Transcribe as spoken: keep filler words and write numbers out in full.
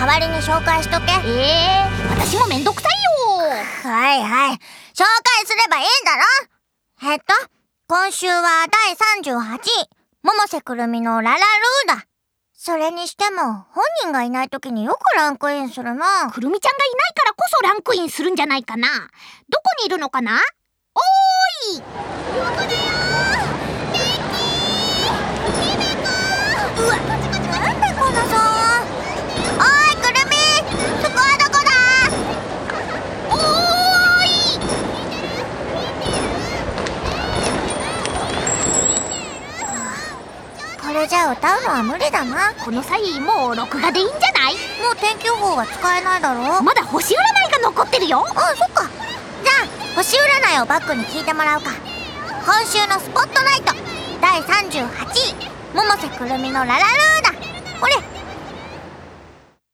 代わりに紹介しとけ。 えー、私もめんどくさいよ。 はいはい、紹介すればいいんだろ。えっと今週はだいさんじゅうはちい、百瀬くるみのララルーだ。それにしても本人がいない時によくランクインするな。 くるみちゃんがいないからこそランクインするんじゃないかな。どこにいるのかな。おーい、 ここだよー。ミキー、ひめこー。うわ、なんだこの騒音。おーいくるみ、そこはどこだ。 おーい。 これじゃ歌うのは無理だな。 この際もう録画でいいんじゃない。 もう天気予報は使えないだろ。 まだ星占いが残ってるよ。 あ、そっか。じゃあ星占いをバックに聞いてもらおうか。今週のスポットライトだいさんじゅうはちい、百瀬くるみのララルーだ。これ